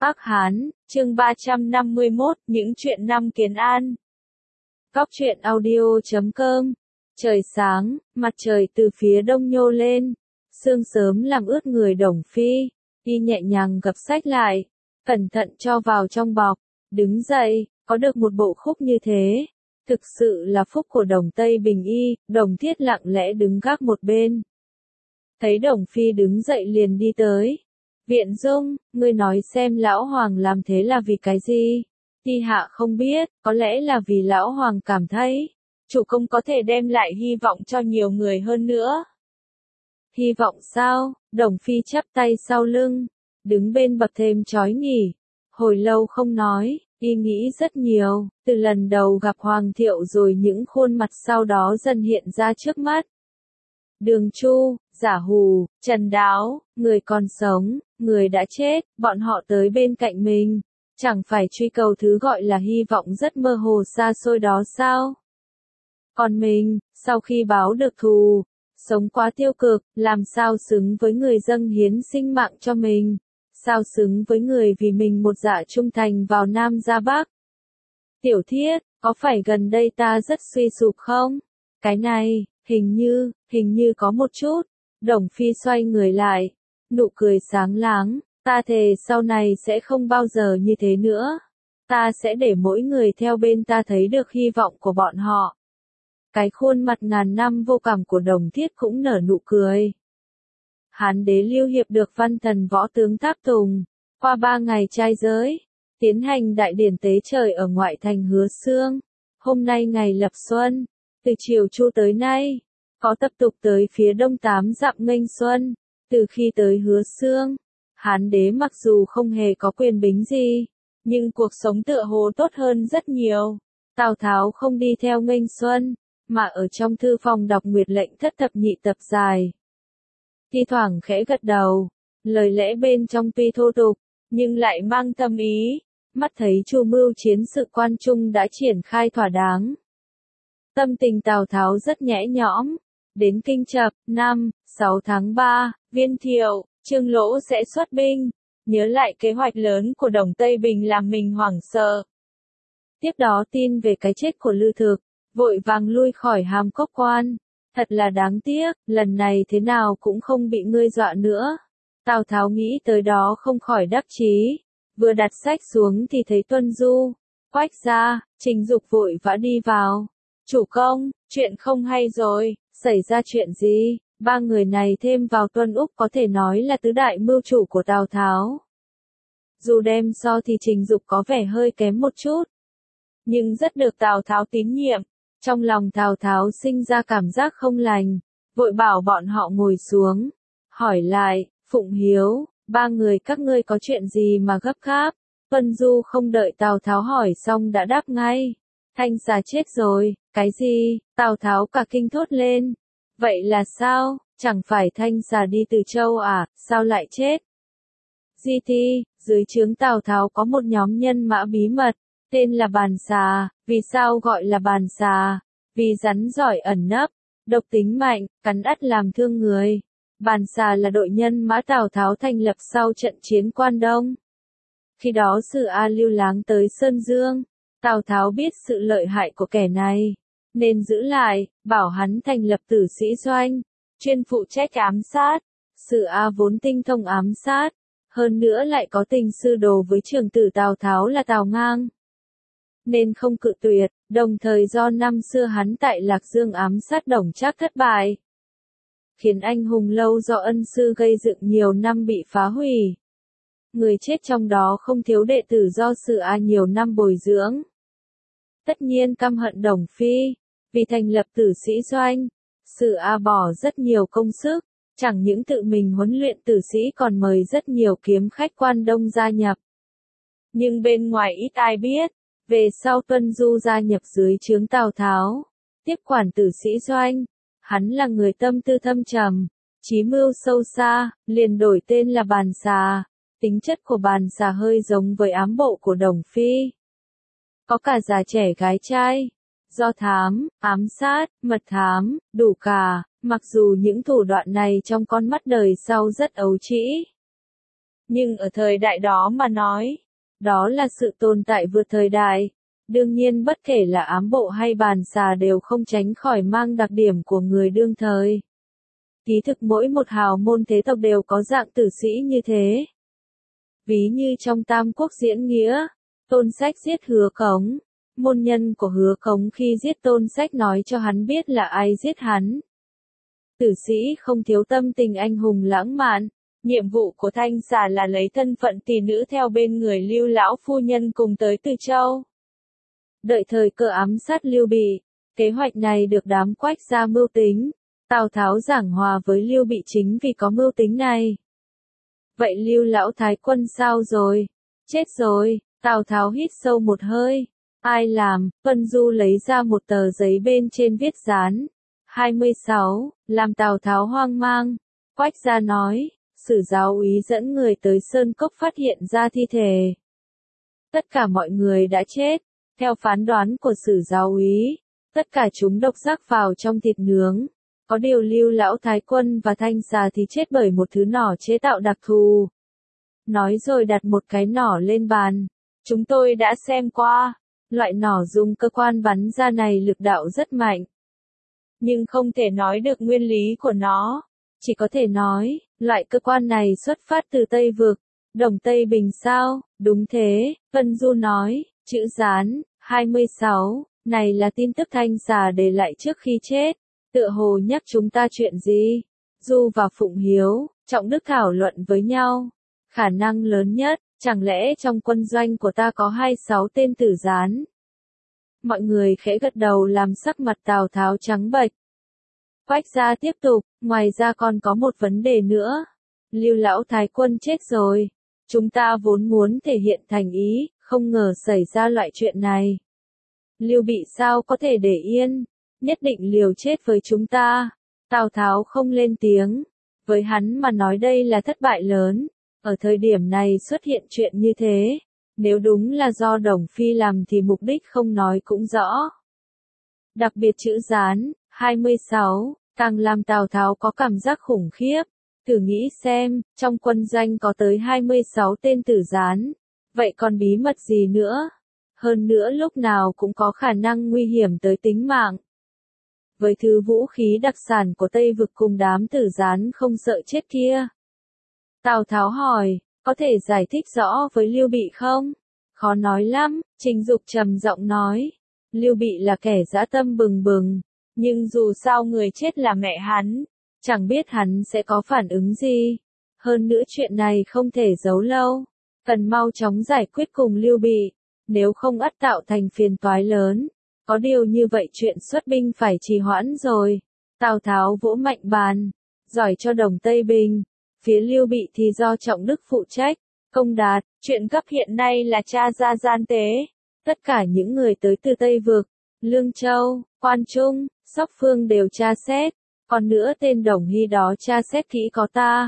Ác Hán, chương 351, những chuyện năm Kiến An. Góc truyện audio.com. Trời sáng, mặt trời từ phía đông nhô lên, sương sớm làm ướt người Đồng Phi, y nhẹ nhàng gập sách lại, cẩn thận cho vào trong bọc, đứng dậy, có được một bộ khúc như thế, thực sự là phúc của Đồng Tây Bình y. Đồng Thiết lặng lẽ đứng gác một bên. Thấy Đồng Phi đứng dậy liền đi tới. Viện Dung, ngươi nói xem lão hoàng làm thế là vì cái gì? Thi hạ không biết, có lẽ là vì lão hoàng cảm thấy, chủ công có thể đem lại hy vọng cho nhiều người hơn nữa. Hy vọng sao? Đồng Phi chắp tay sau lưng, đứng bên bậc thềm chói nghỉ. Hồi lâu không nói, y nghĩ rất nhiều, từ lần đầu gặp Hoàng Thiệu rồi những khuôn mặt sau đó dần hiện ra trước mắt. Đường Chu, Giả Hù, Trần Đáo, người còn sống, người đã chết, bọn họ tới bên cạnh mình, chẳng phải truy cầu thứ gọi là hy vọng rất mơ hồ xa xôi đó sao? Còn mình, sau khi báo được thù, sống quá tiêu cực, làm sao xứng với người dâng hiến sinh mạng cho mình, sao xứng với người vì mình một dạ trung thành vào Nam ra Bắc? Tiểu Thiết, có phải gần đây ta rất suy sụp không? Cái này, hình như có một chút. Đồng Phi xoay người lại, nụ cười sáng láng, ta thề sau này sẽ không bao giờ như thế nữa. Ta sẽ để mỗi người theo bên ta thấy được hy vọng của bọn họ. Cái khuôn mặt ngàn năm vô cảm của Đồng Thiết cũng nở nụ cười. Hán đế Lưu Hiệp được văn thần võ tướng tháp tùng, qua 3 ngày trai giới, tiến hành đại điển tế trời ở ngoại thành Hứa Xương. Hôm nay ngày lập xuân, từ chiều chu tới nay, có tập tục tới phía đông 8 dặm nghênh xuân. Từ khi tới Hứa Xương, Hán đế mặc dù không hề có quyền bính gì, nhưng cuộc sống tựa hồ tốt hơn rất nhiều. Tào Tháo không đi theo nghênh xuân, mà ở trong thư phòng đọc Nguyệt lệnh thất thập nhị tập dài. Thi thoảng khẽ gật đầu, lời lẽ bên trong tuy thô tục, nhưng lại mang tâm ý, mắt thấy chu mưu chiến sự quan trung đã triển khai thỏa đáng. Tâm tình Tào Tháo rất nhẹ nhõm. Đến Kinh Chập, 6 tháng 3, Viên Thiệu, Trương Lỗ sẽ xuất binh. Nhớ lại kế hoạch lớn của Đồng Tây Bình làm mình hoảng sợ. Tiếp đó tin về cái chết của Lư Thực, vội vàng lui khỏi Hàm Cốc Quan. Thật là đáng tiếc, lần này thế nào cũng không bị ngươi dọa nữa. Tào Tháo nghĩ tới đó không khỏi đắc chí. Vừa đặt sách xuống thì thấy Tuân Du, Quách Gia, Trình Dục vội vã đi vào. Chủ công, chuyện không hay rồi. Xảy ra chuyện gì? 3 người này thêm vào Tuân Úc có thể nói là tứ đại mưu chủ của Tào Tháo. Dù đem so thì Trình Dục có vẻ hơi kém một chút, nhưng rất được Tào Tháo tín nhiệm. Trong lòng Tào Tháo sinh ra cảm giác không lành, vội bảo bọn họ ngồi xuống, hỏi lại, Phụng Hiếu, 3 người các ngươi có chuyện gì mà gấp gáp? Tuân Du không đợi Tào Tháo hỏi xong đã đáp ngay, Thanh xà chết rồi. Cái gì? Tào Tháo cả kinh thốt lên. Vậy là sao? Chẳng phải Thanh xà đi từ Châu à, sao lại chết? Di Thi, dưới trướng Tào Tháo có một nhóm nhân mã bí mật, tên là Bàn Xà. Vì sao gọi là Bàn Xà? Vì rắn giỏi ẩn nấp, độc tính mạnh, cắn ắt làm thương người. Bàn Xà là đội nhân mã Tào Tháo thành lập sau trận chiến Quan Đông. Khi đó Sử A lưu láng tới Sơn Dương, Tào Tháo biết sự lợi hại của kẻ này, nên giữ lại, bảo hắn thành lập tử sĩ doanh, chuyên phụ trách ám sát. Sử A vốn tinh thông ám sát, hơn nữa lại có tình sư đồ với trưởng tử Tào Tháo là Tào Ngang, nên không cự tuyệt. Đồng thời do năm xưa hắn tại Lạc Dương ám sát Đồng Trác thất bại, khiến anh hùng lâu do ân sư gây dựng nhiều năm bị phá hủy. Người chết trong đó không thiếu đệ tử do Sử A nhiều năm bồi dưỡng. Tất nhiên căm hận Đồng Phi, vì thành lập tử sĩ doanh, Sử A bỏ rất nhiều công sức, chẳng những tự mình huấn luyện tử sĩ còn mời rất nhiều kiếm khách Quan Đông gia nhập. Nhưng bên ngoài ít ai biết, về sau Tuân Du gia nhập dưới trướng Tào Tháo, tiếp quản tử sĩ doanh. Hắn là người tâm tư thâm trầm, trí mưu sâu xa, liền đổi tên là Bàn Xà. Tính chất của Bàn Xà hơi giống với ám bộ của Đồng Phi. Có cả già trẻ gái trai, do thám, ám sát, mật thám, đủ cả, mặc dù những thủ đoạn này trong con mắt đời sau rất ấu trĩ. Nhưng ở thời đại đó mà nói, đó là sự tồn tại vượt thời đại. Đương nhiên bất kể là ám bộ hay bàn xà đều không tránh khỏi mang đặc điểm của người đương thời. Ký thực mỗi một hào môn thế tộc đều có dạng tử sĩ như thế. Ví như trong Tam Quốc diễn nghĩa, Tôn Sách giết Hứa Cống. Môn nhân của Hứa Cống khi giết Tôn Sách nói cho hắn biết là ai giết hắn. Tử sĩ không thiếu tâm tình anh hùng lãng mạn. Nhiệm vụ của Thanh Xà là lấy thân phận tỷ nữ theo bên người Lưu lão phu nhân cùng tới Từ Châu. Đợi thời cơ ám sát Lưu Bị, kế hoạch này được đám Quách gia mưu tính. Tào Tháo giảng hòa với Lưu Bị chính vì có mưu tính này. Vậy Lưu lão thái quân sao rồi? Chết rồi. Tào Tháo hít sâu một hơi. Ai làm? Vân Du lấy ra một tờ giấy bên trên viết dán. 26, làm Tào Tháo hoang mang. Quách gia nói, Sử giáo úy dẫn người tới Sơn Cốc phát hiện ra thi thể. Tất cả mọi người đã chết. Theo phán đoán của Sử giáo úy, tất cả chúng độc giác vào trong thịt nướng. Có điều Lưu lão thái quân và Thanh Xà thì chết bởi một thứ nỏ chế tạo đặc thù. Nói rồi đặt một cái nỏ lên bàn. Chúng tôi đã xem qua. Loại nỏ dùng cơ quan bắn ra này lực đạo rất mạnh. Nhưng không thể nói được nguyên lý của nó. Chỉ có thể nói, loại cơ quan này xuất phát từ Tây Vực. Đồng Tây Bình sao? Đúng thế, Vân Du nói, chữ dán, 26, này là tin tức Thanh Xà để lại trước khi chết. Tựa hồ nhắc chúng ta chuyện gì? Du và Phụng Hiếu, Trọng Đức thảo luận với nhau. Khả năng lớn nhất, chẳng lẽ trong quân doanh của ta có 26 tên tử gián? Mọi người khẽ gật đầu làm sắc mặt Tào Tháo trắng bệch. Quách gia tiếp tục, ngoài ra còn có một vấn đề nữa. Lưu lão thái quân chết rồi. Chúng ta vốn muốn thể hiện thành ý, không ngờ xảy ra loại chuyện này. Lưu Bị sao có thể để yên? Nhất định liều chết với chúng ta. Tào Tháo không lên tiếng. Với hắn mà nói đây là thất bại lớn. Ở thời điểm này xuất hiện chuyện như thế. Nếu đúng là do Đồng Phi làm thì mục đích không nói cũng rõ. Đặc biệt chữ dán, 26, càng làm Tào Tháo có cảm giác khủng khiếp. Thử nghĩ xem, trong quân doanh có tới 26 tên tử gián. Vậy còn bí mật gì nữa? Hơn nữa lúc nào cũng có khả năng nguy hiểm tới tính mạng. Với thứ vũ khí đặc sản của Tây Vực cùng đám tử gián không sợ chết kia. Tào Tháo hỏi, có thể giải thích rõ với Lưu Bị không? Khó nói lắm, Trình Dục trầm giọng nói. Lưu Bị là kẻ dã tâm bừng bừng, nhưng dù sao người chết là mẹ hắn, chẳng biết hắn sẽ có phản ứng gì. Hơn nữa chuyện này không thể giấu lâu, cần mau chóng giải quyết cùng Lưu Bị, nếu không ắt tạo thành phiền toái lớn. Có điều như vậy chuyện xuất binh phải trì hoãn rồi. Tào Tháo vỗ mạnh bàn, giỏi cho Đồng Tây Bình. Phía Lưu Bị thì do Trọng Đức phụ trách. Công Đạt, chuyện gấp hiện nay là tra ra gian tế. Tất cả những người tới từ Tây Vực, Lương Châu, Quan Trung, Sóc Phương đều tra xét. Còn nữa tên Đồng Hy đó tra xét kỹ có ta.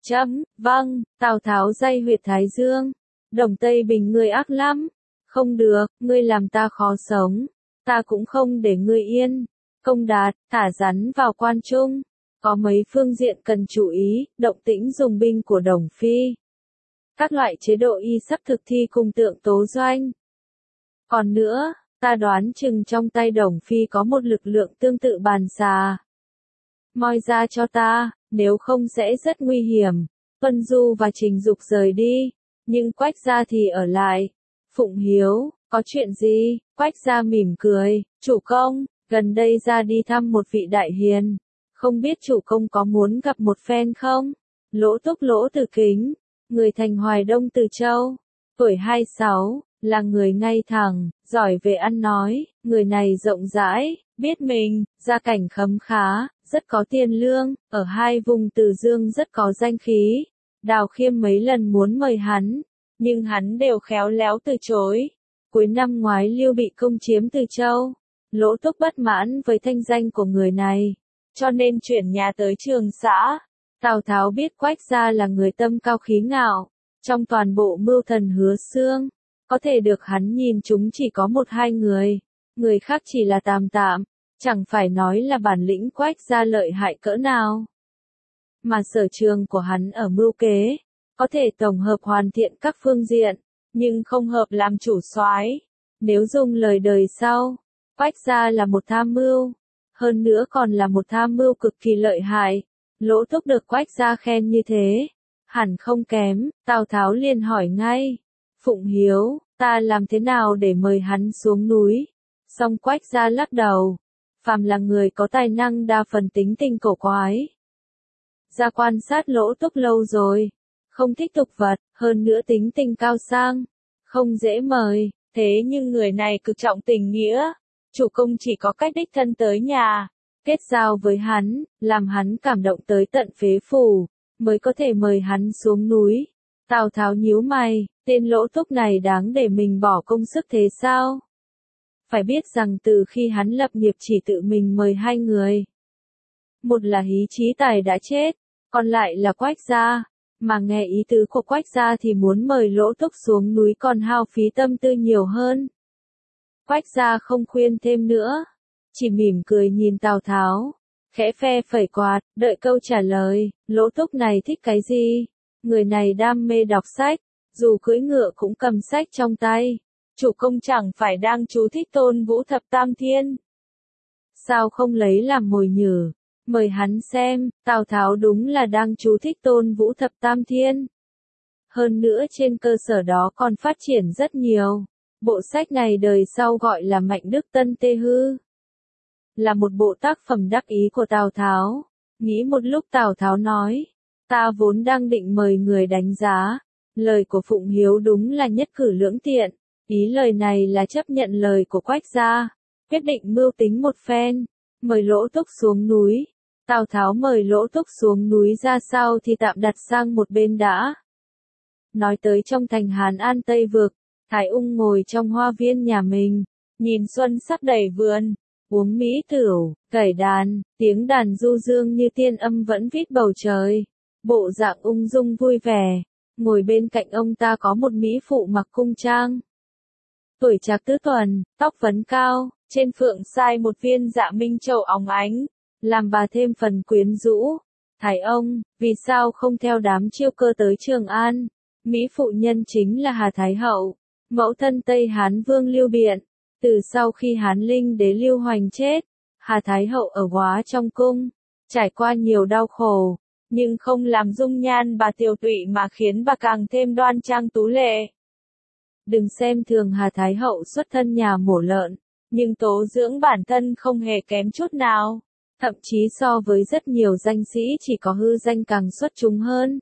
Vâng, Tào Tháo day huyệt Thái Dương. Đồng Tây Bình ngươi ác lắm. Không được, ngươi làm ta khó sống. Ta cũng không để ngươi yên. Công Đạt, thả rắn vào Quan Trung. Có mấy phương diện cần chú ý, động tĩnh dùng binh của Đồng Phi. Các loại chế độ y sắp thực thi cùng Tượng Tố Doanh. Còn nữa, ta đoán chừng trong tay Đồng Phi có một lực lượng tương tự bàn xà. Moi ra cho ta, nếu không sẽ rất nguy hiểm. Vân Du và Trình Dục rời đi, nhưng Quách gia thì ở lại. Phụng Hiếu, có chuyện gì? Quách gia mỉm cười, chủ công, gần đây ra đi thăm một vị đại hiền. Không biết chủ công có muốn gặp một phen không? Lỗ Túc Lỗ Tử Kính, người thành Hoài Đông Từ Châu, tuổi 26, là người ngay thẳng, giỏi về ăn nói, người này rộng rãi, biết mình, gia cảnh khấm khá, rất có tiền lương, ở hai vùng Từ Dương rất có danh khí. Đào Khiêm mấy lần muốn mời hắn, nhưng hắn đều khéo léo từ chối. Cuối năm ngoái Lưu Bị công chiếm Từ Châu, Lỗ Túc bất mãn với thanh danh của người này, cho nên chuyển nhà tới Trường Xã. Tào Tháo biết Quách gia là người tâm cao khí ngạo, trong toàn bộ mưu thần Hứa Xương, có thể được hắn nhìn chúng chỉ có một hai người khác chỉ là tạm tạm, chẳng phải nói là bản lĩnh Quách gia lợi hại cỡ nào. Mà sở trường của hắn ở mưu kế, có thể tổng hợp hoàn thiện các phương diện, nhưng không hợp làm chủ soái. Nếu dùng lời đời sau, Quách gia là một tham mưu, hơn nữa còn là một tham mưu cực kỳ lợi hại. Lỗ Túc được Quách gia khen như thế, hẳn không kém. Tào Tháo liền hỏi ngay, Phụng Hiếu, ta làm thế nào để mời hắn xuống núi? Song Quách gia lắc đầu, phàm là người có tài năng đa phần tính tình cổ quái. Gia quan sát Lỗ Túc lâu rồi, không thích tục vật, hơn nữa tính tình cao sang, không dễ mời. Thế nhưng người này cực trọng tình nghĩa, chủ công chỉ có cách đích thân tới nhà, kết giao với hắn, làm hắn cảm động tới tận phế phủ, mới có thể mời hắn xuống núi. Tào Tháo nhíu mày, tên Lỗ Túc này đáng để mình bỏ công sức thế sao? Phải biết rằng từ khi hắn lập nghiệp chỉ tự mình mời hai người. Một là Hí Chí Tài đã chết, còn lại là Quách gia. Mà nghe ý tứ của Quách gia thì muốn mời Lỗ Túc xuống núi còn hao phí tâm tư nhiều hơn. Quách gia không khuyên thêm nữa, chỉ mỉm cười nhìn Tào Tháo, khẽ phe phẩy quạt, đợi câu trả lời. Lỗ Túc này thích cái gì? Người này đam mê đọc sách, dù cưỡi ngựa cũng cầm sách trong tay. Chủ công chẳng phải đang chú thích Tôn Vũ Thập Tam Thiên? Sao không lấy làm mồi nhử? Mời hắn xem, Tào Tháo đúng là đang chú thích Tôn Vũ Thập Tam Thiên. Hơn nữa trên cơ sở đó còn phát triển rất nhiều. Bộ sách này đời sau gọi là Mạnh Đức Tân Tê Hư. Là một bộ tác phẩm đắc ý của Tào Tháo. Nghĩ một lúc Tào Tháo nói, ta vốn đang định mời người đánh giá. Lời của Phụng Hiếu đúng là nhất cử lưỡng tiện. Ý lời này là chấp nhận lời của Quách gia, quyết định mưu tính một phen, mời Lỗ Túc xuống núi. Tào Tháo mời Lỗ Túc xuống núi ra sao thì tạm đặt sang một bên đã. Nói tới trong thành Hán An Tây Vực, Thái Ung ngồi trong hoa viên nhà mình, nhìn xuân sắc đầy vườn, uống mỹ tửu, cẩy đàn, tiếng đàn du dương như tiên âm vẫn vít bầu trời. Bộ dạng ung dung vui vẻ, ngồi bên cạnh ông ta có một mỹ phụ mặc cung trang. Tuổi trạc tứ tuần, tóc vấn cao, trên phượng sai một viên dạ minh châu óng ánh, làm bà thêm phần quyến rũ. Thái ông, vì sao không theo đám chiêu cơ tới Trường An? Mỹ phụ nhân chính là Hà Thái Hậu, mẫu thân Tây Hán Vương Lưu Biện. Từ sau khi Hán Linh đế Lưu Hoành chết, Hà Thái Hậu ở góa trong cung, trải qua nhiều đau khổ, nhưng không làm dung nhan bà tiều tụy mà khiến bà càng thêm đoan trang tú lệ. Đừng xem thường Hà Thái Hậu xuất thân nhà mổ lợn, nhưng tố dưỡng bản thân không hề kém chút nào, thậm chí so với rất nhiều danh sĩ chỉ có hư danh càng xuất chúng hơn.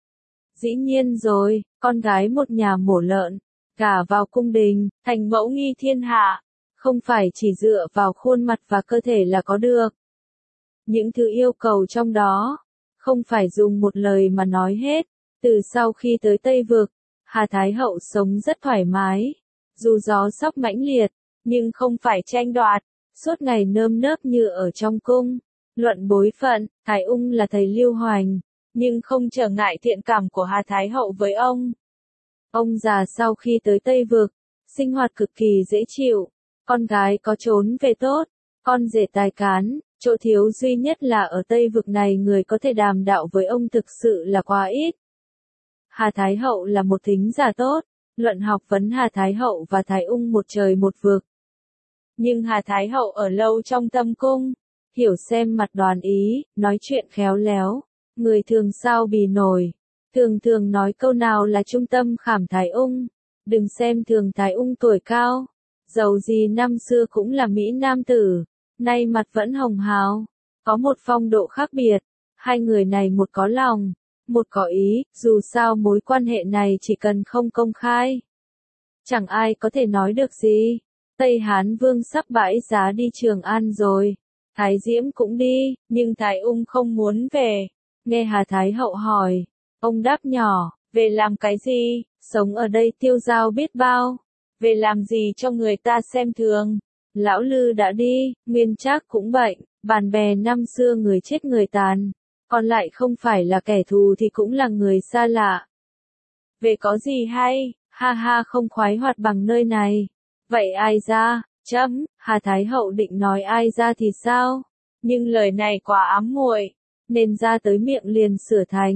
Dĩ nhiên rồi, con gái một nhà mổ lợn, gả vào cung đình, thành mẫu nghi thiên hạ, không phải chỉ dựa vào khuôn mặt và cơ thể là có được. Những thứ yêu cầu trong đó, không phải dùng một lời mà nói hết. Từ sau khi tới Tây Vực, Hà Thái Hậu sống rất thoải mái, dù gió sóc mãnh liệt, nhưng không phải tranh đoạt, suốt ngày nơm nớp như ở trong cung. Luận bối phận, Thái Ung là thầy Lưu Hoành, nhưng không trở ngại thiện cảm của Hà Thái Hậu với ông. Ông già sau khi tới Tây Vực, sinh hoạt cực kỳ dễ chịu, con gái có trốn về tốt, con rể tài cán, chỗ thiếu duy nhất là ở Tây Vực này người có thể đàm đạo với ông thực sự là quá ít. Hà Thái Hậu là một thính giả tốt, luận học vấn Hà Thái Hậu và Thái Ung một trời một vực. Nhưng Hà Thái Hậu ở lâu trong tâm cung, hiểu xem mặt đoán ý, nói chuyện khéo léo, người thường sao bì nổi, thường thường nói câu nào là trung tâm khảm Thái Ung. Đừng xem thường Thái Ung tuổi cao, dầu gì năm xưa cũng là Mỹ nam tử, nay mặt vẫn hồng hào, có một phong độ khác biệt. Hai người này một có lòng, một có ý, dù sao mối quan hệ này chỉ cần không công khai, chẳng ai có thể nói được gì. Tây Hán Vương sắp bãi giá đi Trường An rồi, Thái Diễm cũng đi, nhưng Thái Ung không muốn về. Nghe Hà Thái Hậu hỏi, ông đáp nhỏ, về làm cái gì, sống ở đây tiêu dao biết bao, về làm gì cho người ta xem thường. Lão Lư đã đi, Nguyên Trác cũng bệnh, bạn bè năm xưa người chết người tàn, còn lại không phải là kẻ thù thì cũng là người xa lạ. Về có gì hay, ha ha không khoái hoạt bằng nơi này. Vậy ai ra, chấm, Hà Thái Hậu định nói ai ra thì sao? Nhưng lời này quá ám muội, nên ra tới miệng liền sửa thành,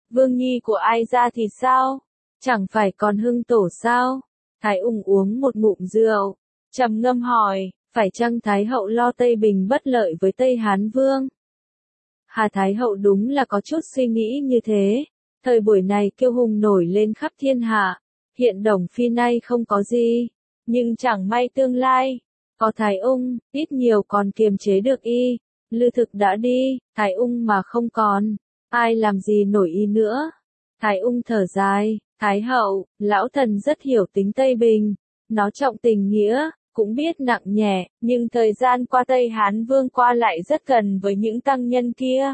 Vương nhi của ai ra thì sao? Chẳng phải còn hưng tổ sao? Thái ung uống một ngụm rượu, trầm ngâm hỏi, phải chăng Thái hậu lo Tây Bình bất lợi với Tây Hán Vương? Hà Thái hậu đúng là có chút suy nghĩ như thế. Thời buổi này kiêu hùng nổi lên khắp thiên hạ. Hiện Đồng Phi nay không có gì. Nhưng chẳng may tương lai. Có Thái ung, ít nhiều còn kiềm chế được y. Lư Thực đã đi, Thái ung mà không còn. Ai làm gì nổi y nữa? Thái ung thở dài, Thái hậu, lão thần rất hiểu tính Tây Bình. Nó trọng tình nghĩa, cũng biết nặng nhẹ, nhưng thời gian qua Tây Hán Vương qua lại rất gần với những tăng nhân kia.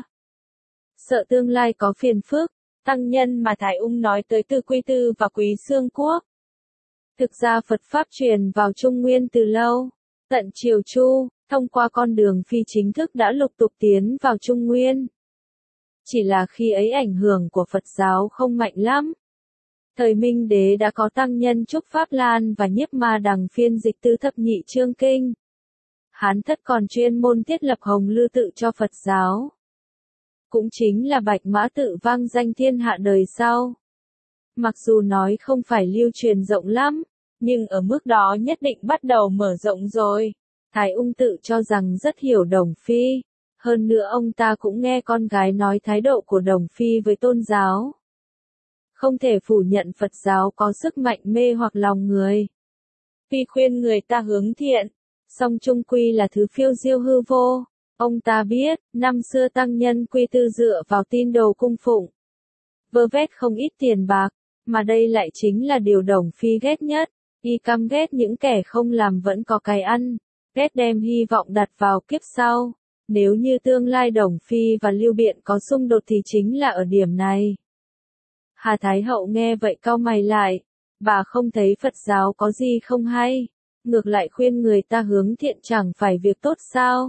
Sợ tương lai có phiền phức, tăng nhân mà Thái ung nói tới từ Quy Tư và Quý Xương Quốc. Thực ra Phật Pháp truyền vào Trung Nguyên từ lâu, tận triều Chu, thông qua con đường phi chính thức đã lục tục tiến vào Trung Nguyên. Chỉ là khi ấy ảnh hưởng của Phật giáo không mạnh lắm. Thời Minh Đế đã có tăng nhân Trúc Pháp Lan và Nhiếp Ma Đằng phiên dịch Tứ Thập Nhị Chương Kinh. Hán Thất còn chuyên môn thiết lập Hồng Lư tự cho Phật giáo. Cũng chính là Bạch Mã tự vang danh thiên hạ đời sau. Mặc dù nói không phải lưu truyền rộng lắm, nhưng ở mức đó nhất định bắt đầu mở rộng rồi. Thái ung tự cho rằng rất hiểu Đồng Phi. Hơn nữa ông ta cũng nghe con gái nói thái độ của Đồng Phi với tôn giáo. Không thể phủ nhận Phật giáo có sức mạnh mê hoặc lòng người. Phi khuyên người ta hướng thiện, song chung quy là thứ phiêu diêu hư vô. Ông ta biết, năm xưa tăng nhân Quy Tư dựa vào tin đồ cung phụng. Vơ vét không ít tiền bạc, mà đây lại chính là điều Đồng Phi ghét nhất. Y căm ghét những kẻ không làm vẫn có cái ăn, ghét đem hy vọng đặt vào kiếp sau. Nếu như tương lai Đồng Phi và Lưu Biện có xung đột thì chính là ở điểm này. Hà Thái hậu nghe vậy cau mày lại, bà không thấy Phật giáo có gì không hay, ngược lại khuyên người ta hướng thiện chẳng phải việc tốt sao?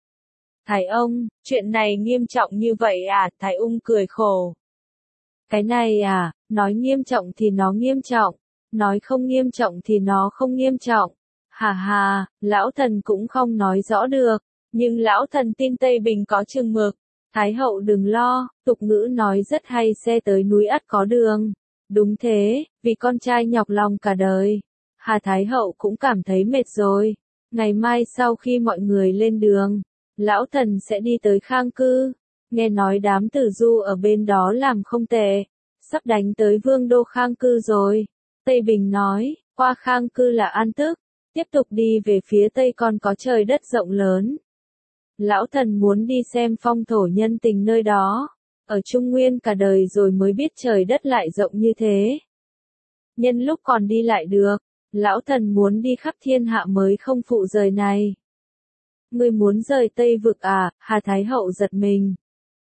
Thái ông, chuyện này nghiêm trọng như vậy à? Thái ung cười khổ. Cái này à, nói nghiêm trọng thì nó nghiêm trọng, nói không nghiêm trọng thì nó không nghiêm trọng. Hà hà, lão thần cũng không nói rõ được, nhưng lão thần tin Tây Bình có chừng mực. Thái hậu đừng lo, tục ngữ nói rất hay, xe tới núi ắt có đường. Đúng thế, vì con trai nhọc lòng cả đời. Hà Thái hậu cũng cảm thấy mệt rồi. Ngày mai sau khi mọi người lên đường, lão thần sẽ đi tới Khang Cư. Nghe nói đám tử du ở bên đó làm không tệ, sắp đánh tới vương đô Khang Cư rồi. Tây Bình nói, qua Khang Cư là An Tức, tiếp tục đi về phía tây còn có trời đất rộng lớn. Lão thần muốn đi xem phong thổ nhân tình nơi đó. Ở Trung Nguyên cả đời rồi mới biết trời đất lại rộng như thế. Nhân lúc còn đi lại được, lão thần muốn đi khắp thiên hạ mới không phụ rời này. Ngươi muốn rời Tây Vực à? Hà Thái hậu giật mình.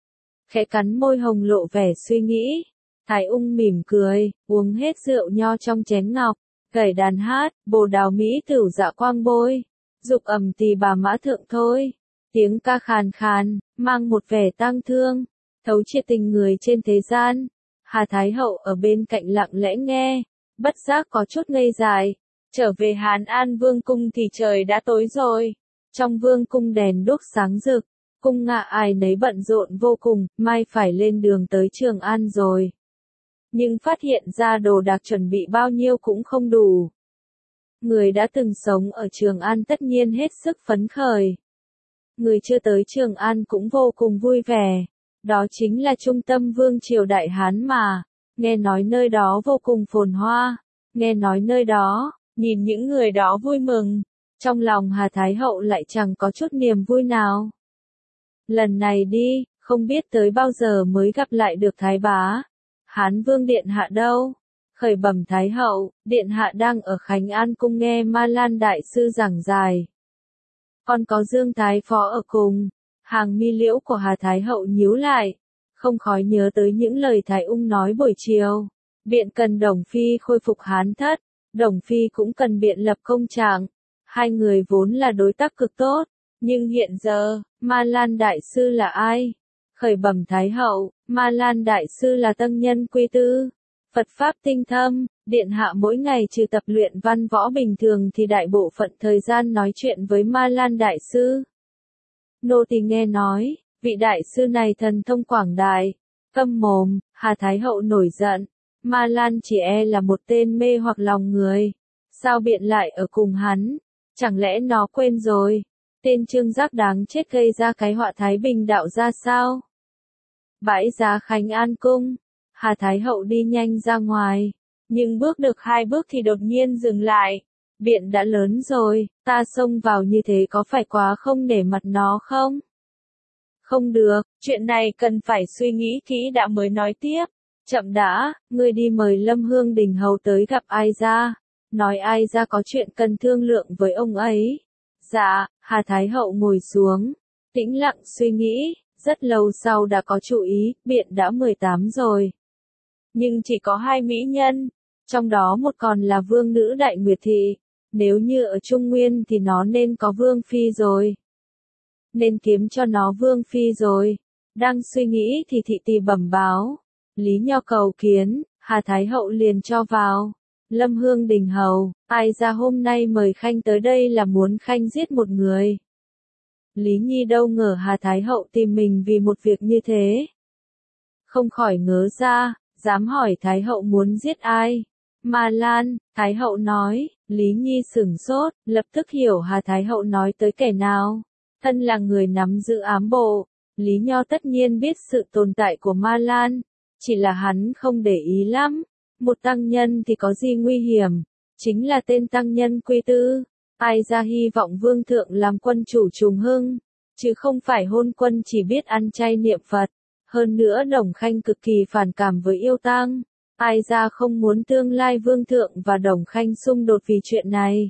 Khẽ cắn môi hồng lộ vẻ suy nghĩ. Thái ung mỉm cười, uống hết rượu nho trong chén ngọc, gảy đàn hát, bồ đào mỹ tửu dạ quang bôi, dục ẩm tỳ bà mã thượng thôi. Tiếng ca khàn khàn, mang một vẻ tang thương, thấu triệt tình người trên thế gian. Hà Thái hậu ở bên cạnh lặng lẽ nghe, bất giác có chút ngây dại. Trở về Hán An Vương cung thì trời đã tối rồi. Trong vương cung đèn đuốc sáng rực, cung ngạ ai nấy bận rộn vô cùng, mai phải lên đường tới Trường An rồi. Nhưng phát hiện ra đồ đạc chuẩn bị bao nhiêu cũng không đủ. Người đã từng sống ở Trường An tất nhiên hết sức phấn khởi. Người chưa tới Trường An cũng vô cùng vui vẻ. Đó chính là trung tâm vương triều Đại Hán mà. Nghe nói nơi đó vô cùng phồn hoa. Nghe nói nơi đó, nhìn những người đó vui mừng. Trong lòng Hà Thái hậu lại chẳng có chút niềm vui nào. Lần này đi, không biết tới bao giờ mới gặp lại được Thái bá. Hán Vương Điện Hạ đâu? Khởi bẩm Thái hậu, Điện Hạ đang ở Khánh An cung nghe Ma Lan Đại sư giảng giải. Còn có Dương Thái Phó ở cùng. Hàng mi liễu của Hà Thái hậu nhíu lại, không khỏi nhớ tới những lời Thái ung nói buổi chiều. Biện cần Đồng Phi khôi phục Hán Thất, Đồng Phi cũng cần biện lập công trạng. Hai người vốn là đối tác cực tốt, nhưng hiện giờ, Ma Lan Đại sư là ai? Khởi bẩm Thái hậu, Ma Lan Đại sư là tăng nhân Quy Tư. Phật Pháp tinh thâm, Điện Hạ mỗi ngày trừ tập luyện văn võ bình thường thì đại bộ phận thời gian nói chuyện với Ma Lan Đại sư. Nô tỳ nghe nói, vị đại sư này thần thông quảng đại. Câm mồm, Hà Thái Hậu nổi giận, Ma Lan chỉ là một tên mê hoặc lòng người. Sao biện lại ở cùng hắn? Chẳng lẽ nó quên rồi? Tên Trương Giác đáng chết gây ra cái họa Thái Bình đạo ra sao? Bãi giá Khánh An Cung, Hà Thái Hậu đi nhanh ra ngoài, nhưng bước được 2 bước thì đột nhiên dừng lại. Biện đã lớn rồi, ta xông vào như thế có phải quá không để mặt nó không? Không được, chuyện này cần phải suy nghĩ kỹ đã mới nói tiếp. Chậm đã, ngươi đi mời Lâm Hương Đình hầu tới gặp Ai Gia, nói Ai Gia có chuyện cần thương lượng với ông ấy. Dạ, Hà Thái Hậu ngồi xuống, tĩnh lặng suy nghĩ, rất lâu sau đã có chủ ý, Biện đã 18 rồi. Nhưng chỉ có 2 mỹ nhân, trong đó một còn là vương nữ Đại Nguyệt Thị, nếu như ở Trung Nguyên thì nó nên có vương phi rồi. Nên kiếm cho nó vương phi rồi. Đang suy nghĩ thì thị tỳ bẩm báo. Lý Nho cầu kiến, Hà Thái Hậu liền cho vào. Lâm Hương Đình hầu, Ai Gia hôm nay mời Khanh tới đây là muốn Khanh giết một người. Lý Nhi đâu ngờ Hà Thái Hậu tìm mình vì một việc như thế. Không khỏi ngớ ra, dám hỏi Thái Hậu muốn giết ai. Ma Lan, Thái Hậu nói, Lý Nhi sửng sốt, lập tức hiểu Hà Thái Hậu nói tới kẻ nào. Thân là người nắm giữ ám bộ, Lý Nho tất nhiên biết sự tồn tại của Ma Lan, chỉ là hắn không để ý lắm. Một tăng nhân thì có gì nguy hiểm, chính là tên tăng nhân Quy Tư. Ai Gia hy vọng vương thượng làm quân chủ trùng hưng, chứ không phải hôn quân chỉ biết ăn chay niệm Phật. Hơn nữa Đồng Khanh cực kỳ phản cảm với yêu tang. Ai Gia không muốn tương lai vương thượng và Đồng Khanh xung đột vì chuyện này.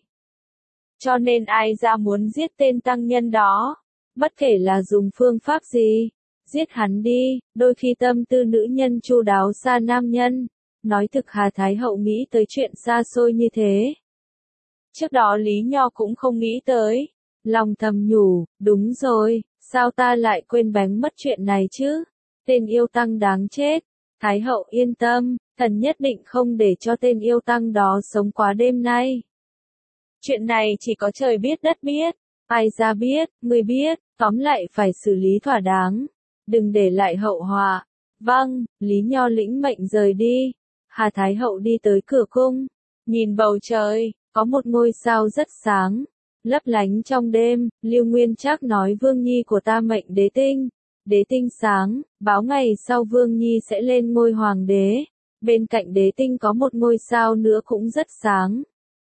Cho nên Ai Gia muốn giết tên tăng nhân đó. Bất kể là dùng phương pháp gì, giết hắn đi, đôi khi tâm tư nữ nhân chu đáo xa nam nhân. Nói thực Hà Thái Hậu nghĩ tới chuyện xa xôi như thế. Trước đó Lý Nho cũng không nghĩ tới. Lòng thầm nhủ, đúng rồi, sao ta lại quên bén mất chuyện này chứ? Tên yêu tăng đáng chết. Thái Hậu yên tâm, thần nhất định không để cho tên yêu tăng đó sống quá đêm nay. Chuyện này chỉ có trời biết đất biết. Ai Gia biết, người biết, tóm lại phải xử lý thỏa đáng. Đừng để lại hậu họa. Vâng, Lý Nho lĩnh mệnh rời đi. Hà Thái Hậu đi tới cửa cung. Nhìn bầu trời, có một ngôi sao rất sáng. Lấp lánh trong đêm, Lưu Nguyên Trác nói Vương Nhi của ta mệnh đế tinh. Đế tinh sáng, báo ngày sau Vương Nhi sẽ lên ngôi hoàng đế. Bên cạnh đế tinh có một ngôi sao nữa cũng rất sáng.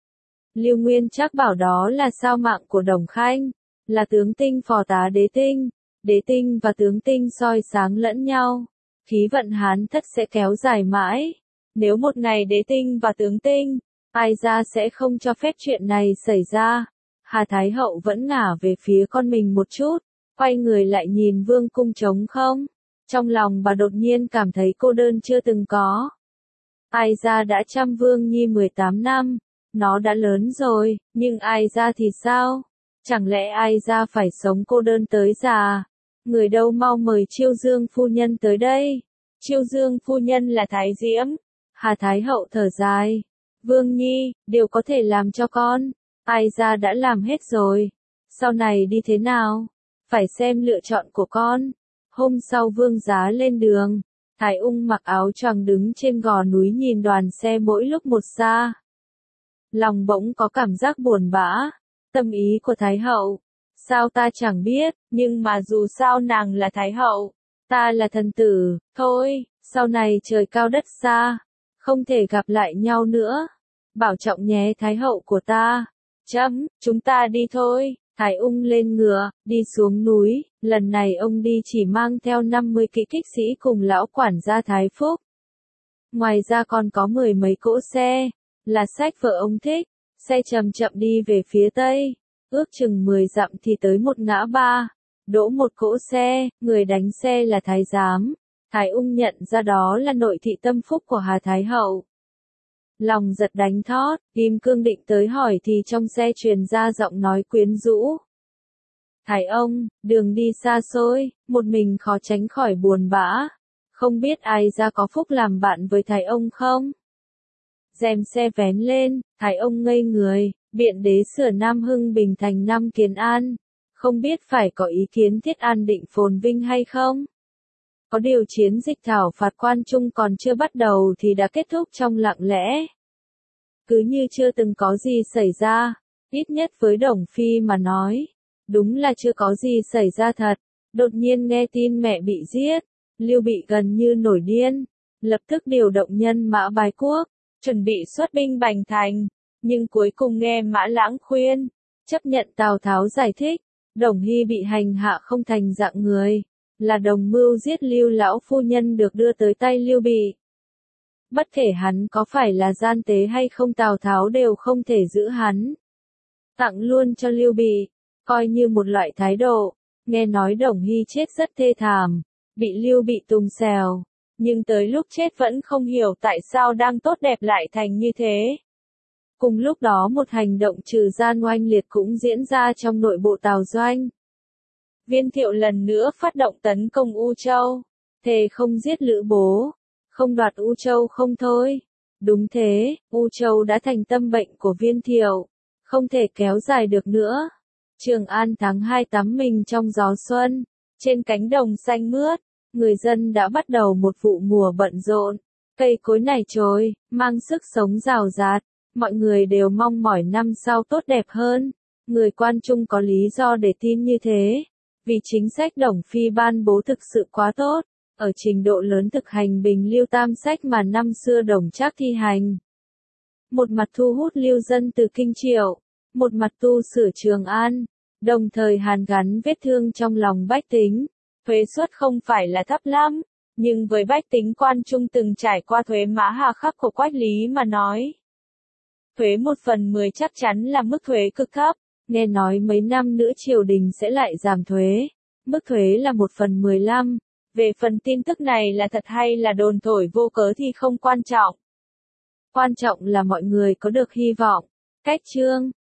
Lưu Nguyên Trác bảo đó là sao mạng của Đồng Khanh, là tướng tinh phò tá đế tinh. Đế tinh và tướng tinh soi sáng lẫn nhau. Khí vận Hán Thất sẽ kéo dài mãi. Nếu một ngày đế tinh và tướng tinh, Ai Gia sẽ không cho phép chuyện này xảy ra. Hà Thái Hậu vẫn ngả về phía con mình một chút, quay người lại nhìn vương cung trống không. Trong lòng bà đột nhiên cảm thấy cô đơn chưa từng có. Ai Gia đã chăm Vương Nhi 18 năm, nó đã lớn rồi, nhưng Ai Gia thì sao? Chẳng lẽ Ai Gia phải sống cô đơn tới già? Người đâu mau mời Chiêu Dương phu nhân tới đây. Chiêu Dương phu nhân là Thái Diễm. Hà Thái Hậu thở dài. Vương Nhi, điều có thể làm cho con. Ai Gia đã làm hết rồi. Sau này đi thế nào? Phải xem lựa chọn của con. Hôm sau Vương Giá lên đường. Thái Ung mặc áo choàng đứng trên gò núi nhìn đoàn xe mỗi lúc một xa. Lòng bỗng có cảm giác buồn bã. Tâm ý của Thái Hậu. Sao ta chẳng biết, nhưng mà dù sao nàng là Thái Hậu. Ta là thần tử, thôi, sau này trời cao đất xa. Không thể gặp lại nhau nữa. Bảo trọng nhé Thái Hậu của ta. Chúng ta đi thôi. Thái Ung lên ngựa, đi xuống núi. Lần này ông đi chỉ mang theo 50 kỵ kích sĩ cùng lão quản gia Thái Phúc. Ngoài ra còn có 10 mấy cỗ xe. Là sách vợ ông thích. Xe chậm chậm đi về phía tây. Ước chừng 10 dặm thì tới một ngã ba. Đỗ một cỗ xe, người đánh xe là Thái Giám. Thái Ung nhận ra đó là nội thị tâm phúc của Hà Thái Hậu. Lòng giật đánh thót, Kim Cương định tới hỏi thì trong xe truyền ra giọng nói quyến rũ. Thái ông, đường đi xa xôi, một mình khó tránh khỏi buồn bã. Không biết Ai Gia có phúc làm bạn với Thái ông không? Rèm xe vén lên, Thái ông ngây người, biện đế sửa Nam Hưng Bình thành Nam Kiến An. Không biết phải có ý kiến Thiết An Định phồn vinh hay không? Có điều chiến dịch thảo phạt quan trung còn chưa bắt đầu thì đã kết thúc trong lặng lẽ. Cứ như chưa từng có gì xảy ra, ít nhất với Đồng Phi mà nói. Đúng là chưa có gì xảy ra thật. Đột nhiên nghe tin mẹ bị giết, Lưu Bị gần như nổi điên, lập tức điều động nhân mã bái quốc, chuẩn bị xuất binh bành thành, nhưng cuối cùng nghe Mã Lãng khuyên, chấp nhận Tào Tháo giải thích, Đồng Hy bị hành hạ không thành dạng người, là đồng mưu giết Lưu lão phu nhân được đưa tới tay Lưu Bị. Bất kể hắn có phải là gian tế hay không Tào Tháo đều không thể giữ hắn. Tặng luôn cho Lưu Bị, coi như một loại thái độ. Nghe nói Đồng Hy chết rất thê thảm, bị Lưu Bị tùng xèo, nhưng tới lúc chết vẫn không hiểu tại sao đang tốt đẹp lại thành như thế. Cùng lúc đó một hành động trừ gian oanh liệt cũng diễn ra trong nội bộ Tào Doanh. Viên Thiệu lần nữa phát động tấn công U Châu, thề không giết Lữ Bố, không đoạt U Châu không thôi. Đúng thế, U Châu đã thành tâm bệnh của Viên Thiệu, không thể kéo dài được nữa. Trường An tháng 2 tắm mình trong gió xuân, trên cánh đồng xanh mướt, người dân đã bắt đầu một vụ mùa bận rộn. Cây cối nảy trồi, mang sức sống rào rạt, mọi người đều mong mỏi năm sau tốt đẹp hơn. Người quan trung có lý do để tin như thế, vì chính sách Đồng Phi ban bố thực sự quá tốt, ở trình độ lớn thực hành Bình Liêu Tam Sách mà năm xưa Đồng Trác thi hành. Một mặt thu hút lưu dân từ Kinh Triệu, một mặt tu sửa Trường An, đồng thời hàn gắn vết thương trong lòng bách tính. Thuế suất không phải là thấp lắm, nhưng với bách tính quan trung từng trải qua thuế mã hà khắc của Quách Lý mà nói. Thuế 1/10 chắc chắn là mức thuế cực thấp, nghe nói mấy năm nữa triều đình sẽ lại giảm thuế. Mức thuế là 1/15. Về phần tin tức này là thật hay là đồn thổi vô cớ thì không quan trọng. Quan trọng là mọi người có được hy vọng. Cách chương